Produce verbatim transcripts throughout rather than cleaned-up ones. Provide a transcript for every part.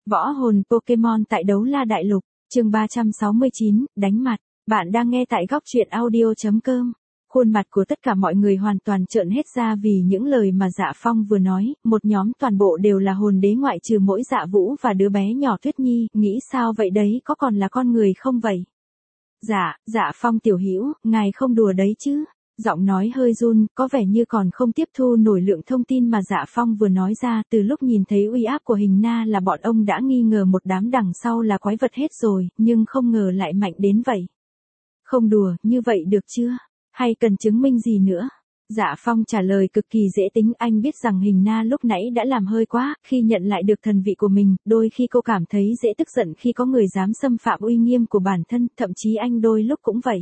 Võ hồn Pokemon tại Đấu La Đại Lục, chương ba trăm sáu mươi chín, đánh mặt. Bạn đang nghe tại góc truyện audio chấm com. Khuôn mặt của tất cả mọi người hoàn toàn trợn hết ra vì những lời mà Dạ Phong vừa nói, một nhóm toàn bộ đều là hồn đế ngoại trừ mỗi Dạ Vũ và đứa bé nhỏ Tuyết Nhi, nghĩ sao vậy đấy, có còn là con người không vậy? Dạ, Dạ Phong tiểu hữu, ngài không đùa đấy chứ? Giọng nói hơi run, có vẻ như còn không tiếp thu nổi lượng thông tin mà Dạ Phong vừa nói ra. Từ lúc nhìn thấy uy áp của hình na là bọn ông đã nghi ngờ một đám đằng sau là quái vật hết rồi, nhưng không ngờ lại mạnh đến vậy. Không đùa, như vậy được chưa? Hay cần chứng minh gì nữa? Dạ Phong trả lời cực kỳ dễ tính, anh biết rằng hình na lúc nãy đã làm hơi quá, khi nhận lại được thần vị của mình, đôi khi cô cảm thấy dễ tức giận khi có người dám xâm phạm uy nghiêm của bản thân, thậm chí anh đôi lúc cũng vậy.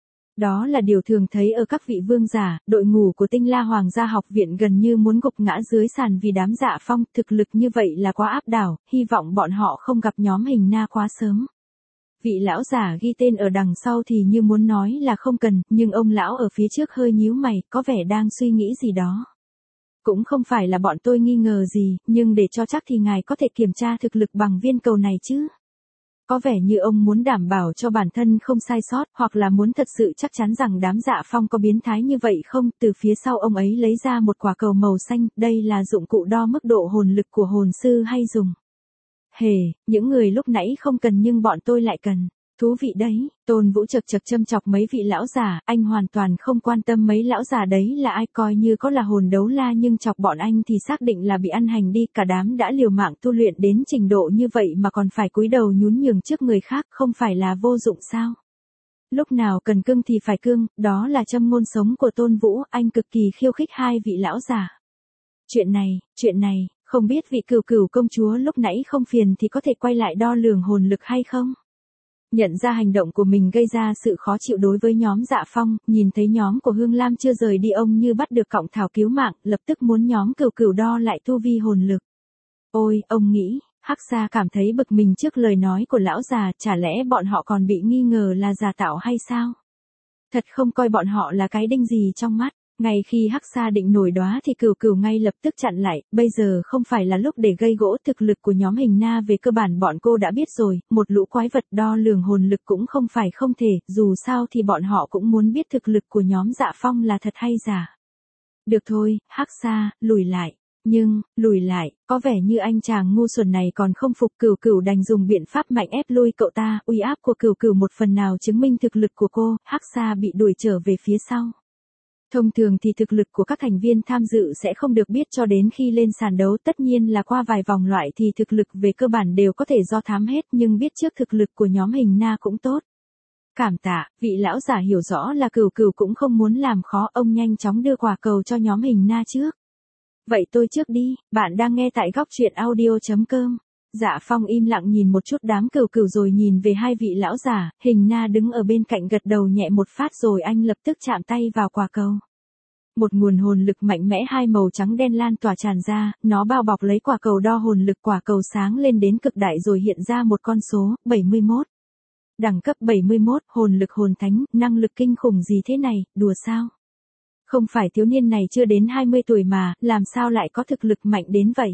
Đó là điều thường thấy ở các vị vương giả, đội ngũ của Tinh La Hoàng gia học viện gần như muốn gục ngã dưới sàn vì đám Dạ Phong, thực lực như vậy là quá áp đảo, hy vọng bọn họ không gặp nhóm hình na quá sớm. Vị lão giả ghi tên ở đằng sau thì như muốn nói là không cần, nhưng ông lão ở phía trước hơi nhíu mày, có vẻ đang suy nghĩ gì đó. Cũng không phải là bọn tôi nghi ngờ gì, nhưng để cho chắc thì ngài có thể kiểm tra thực lực bằng viên cầu này chứ. Có vẻ như ông muốn đảm bảo cho bản thân không sai sót, hoặc là muốn thật sự chắc chắn rằng đám Dạ Phong có biến thái như vậy không. Từ phía sau ông ấy lấy ra một quả cầu màu xanh, đây là dụng cụ đo mức độ hồn lực của hồn sư hay dùng. Hề, những người lúc nãy không cần nhưng bọn tôi lại cần. Thú vị đấy. Tôn Vũ chật chật châm chọc mấy vị lão già, anh hoàn toàn không quan tâm mấy lão già đấy là ai, coi như có là hồn đấu la nhưng chọc bọn anh thì xác định là bị ăn hành đi. Cả đám đã liều mạng tu luyện đến trình độ như vậy mà còn phải cúi đầu nhún nhường trước người khác, không phải là vô dụng sao? Lúc nào cần cưng thì phải cưng, đó là châm ngôn sống của Tôn Vũ, anh cực kỳ khiêu khích hai vị lão già. Chuyện này, chuyện này, không biết vị cửu cửu công chúa lúc nãy không phiền thì có thể quay lại đo lường hồn lực hay không? Nhận ra hành động của mình gây ra sự khó chịu đối với nhóm Dạ Phong, nhìn thấy nhóm của Hương Lam chưa rời đi ông như bắt được cọng thảo cứu mạng, lập tức muốn nhóm cửu cửu đo lại tu vi hồn lực. Ôi, ông nghĩ, Hắc Xa cảm thấy bực mình trước lời nói của lão già, chả lẽ bọn họ còn bị nghi ngờ là giả tạo hay sao? Thật không coi bọn họ là cái đinh gì trong mắt. Ngay khi Hắc Xa định nổi đoá thì cửu cửu ngay lập tức chặn lại, bây giờ không phải là lúc để gây gỗ, thực lực của nhóm hình na về cơ bản bọn cô đã biết rồi, một lũ quái vật đo lường hồn lực cũng không phải không thể, dù sao thì bọn họ cũng muốn biết thực lực của nhóm Dạ Phong là thật hay giả. Được thôi, Hắc Xa, lùi lại. Nhưng, lùi lại, có vẻ như anh chàng ngu xuẩn này còn không phục, cửu cửu đành dùng biện pháp mạnh ép lui cậu ta, uy áp của cửu cửu một phần nào chứng minh thực lực của cô, Hắc Xa bị đuổi trở về phía sau. Thông thường thì thực lực của các thành viên tham dự sẽ không được biết cho đến khi lên sàn đấu, tất nhiên là qua vài vòng loại thì thực lực về cơ bản đều có thể do thám hết, nhưng biết trước thực lực của nhóm hình na cũng tốt. Cảm tạ, vị lão giả hiểu rõ là cửu cửu cũng không muốn làm khó, ông nhanh chóng đưa quả cầu cho nhóm hình na trước. Vậy tôi trước đi, bạn đang nghe tại góc truyện audio chấm com. Dạ Phong im lặng nhìn một chút đám cửu cửu rồi nhìn về hai vị lão giả, hình na đứng ở bên cạnh gật đầu nhẹ một phát rồi anh lập tức chạm tay vào quả cầu. Một nguồn hồn lực mạnh mẽ hai màu trắng đen lan tỏa tràn ra, nó bao bọc lấy quả cầu đo hồn lực, quả cầu sáng lên đến cực đại rồi hiện ra một con số, bảy mươi mốt. Đẳng cấp bảy mươi mốt, hồn lực hồn thánh, năng lực kinh khủng gì thế này, đùa sao? Không phải thiếu niên này chưa đến hai mươi tuổi mà, làm sao lại có thực lực mạnh đến vậy?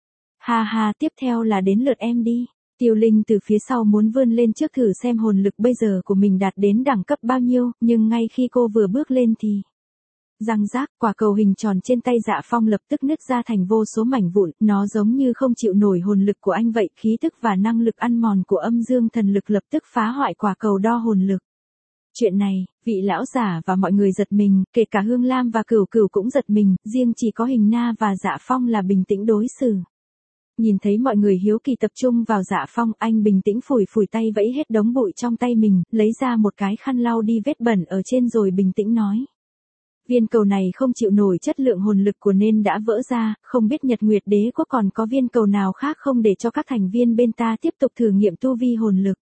Ha ha, tiếp theo là đến lượt em đi. Tiêu Linh từ phía sau muốn vươn lên trước thử xem hồn lực bây giờ của mình đạt đến đẳng cấp bao nhiêu, nhưng ngay khi cô vừa bước lên thì... Răng rác, quả cầu hình tròn trên tay Dạ Phong lập tức nứt ra thành vô số mảnh vụn, nó giống như không chịu nổi hồn lực của anh vậy, khí thức và năng lực ăn mòn của âm dương thần lực lập tức phá hoại quả cầu đo hồn lực. Chuyện này, vị lão giả và mọi người giật mình, kể cả Hương Lam và Cửu Cửu cũng giật mình, riêng chỉ có hình na và Dạ Phong là bình tĩnh đối xử. Nhìn thấy mọi người hiếu kỳ tập trung vào Dạ Phong, anh bình tĩnh phủi phủi tay vẫy hết đống bụi trong tay mình, lấy ra một cái khăn lau đi vết bẩn ở trên rồi bình tĩnh nói. Viên cầu này không chịu nổi chất lượng hồn lực của nên đã vỡ ra, không biết Nhật Nguyệt Đế Quốc còn có viên cầu nào khác không để cho các thành viên bên ta tiếp tục thử nghiệm tu vi hồn lực.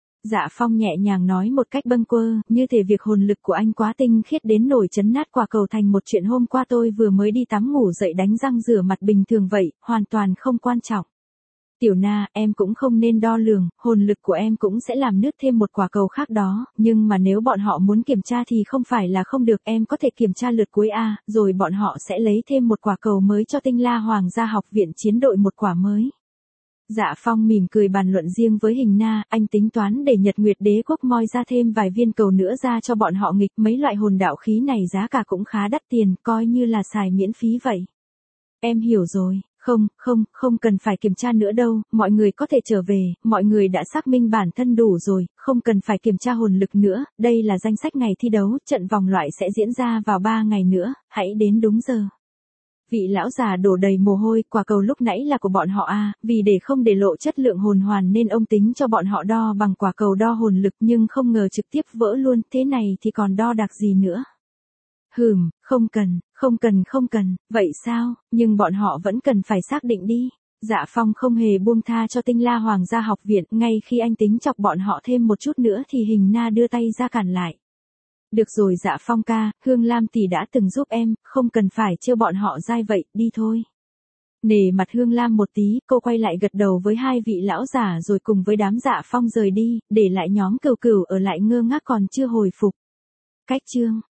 Dạ Phong nhẹ nhàng nói một cách bâng quơ, như thể việc hồn lực của anh quá tinh khiết đến nổi chấn nát quả cầu thành một chuyện hôm qua tôi vừa mới đi tắm ngủ dậy đánh răng rửa mặt bình thường vậy, hoàn toàn không quan trọng. Tiểu Na, em cũng không nên đo lường, hồn lực của em cũng sẽ làm nứt thêm một quả cầu khác đó, nhưng mà nếu bọn họ muốn kiểm tra thì không phải là không được, em có thể kiểm tra lượt cuối A, rồi bọn họ sẽ lấy thêm một quả cầu mới cho Tinh La Hoàng gia học viện chiến đội một quả mới. Dạ Phong mỉm cười bàn luận riêng với Hình Na, anh tính toán để Nhật Nguyệt Đế Quốc moi ra thêm vài viên cầu nữa ra cho bọn họ nghịch, mấy loại hồn đạo khí này giá cả cũng khá đắt tiền, coi như là xài miễn phí vậy. Em hiểu rồi, không, không, không cần phải kiểm tra nữa đâu, mọi người có thể trở về, mọi người đã xác minh bản thân đủ rồi, không cần phải kiểm tra hồn lực nữa, đây là danh sách ngày thi đấu, trận vòng loại sẽ diễn ra vào ba ngày nữa, hãy đến đúng giờ. Vị lão già đổ đầy mồ hôi, quả cầu lúc nãy là của bọn họ à, vì để không để lộ chất lượng hồn hoàn nên ông tính cho bọn họ đo bằng quả cầu đo hồn lực nhưng không ngờ trực tiếp vỡ luôn, thế này thì còn đo đạc gì nữa. Hừm, không cần, không cần không cần, vậy sao, nhưng bọn họ vẫn cần phải xác định đi. Dạ Phong không hề buông tha cho Tinh La Hoàng gia học viện, ngay khi anh tính chọc bọn họ thêm một chút nữa thì Hình Na đưa tay ra cản lại. Được rồi Dạ Phong ca, Hương Lam tỷ đã từng giúp em, không cần phải trêu bọn họ dai vậy, đi thôi. Nể mặt Hương Lam một tí, cô quay lại gật đầu với hai vị lão giả rồi cùng với đám Dạ Phong rời đi, để lại nhóm Cửu Cửu ở lại ngơ ngác còn chưa hồi phục. Cách chương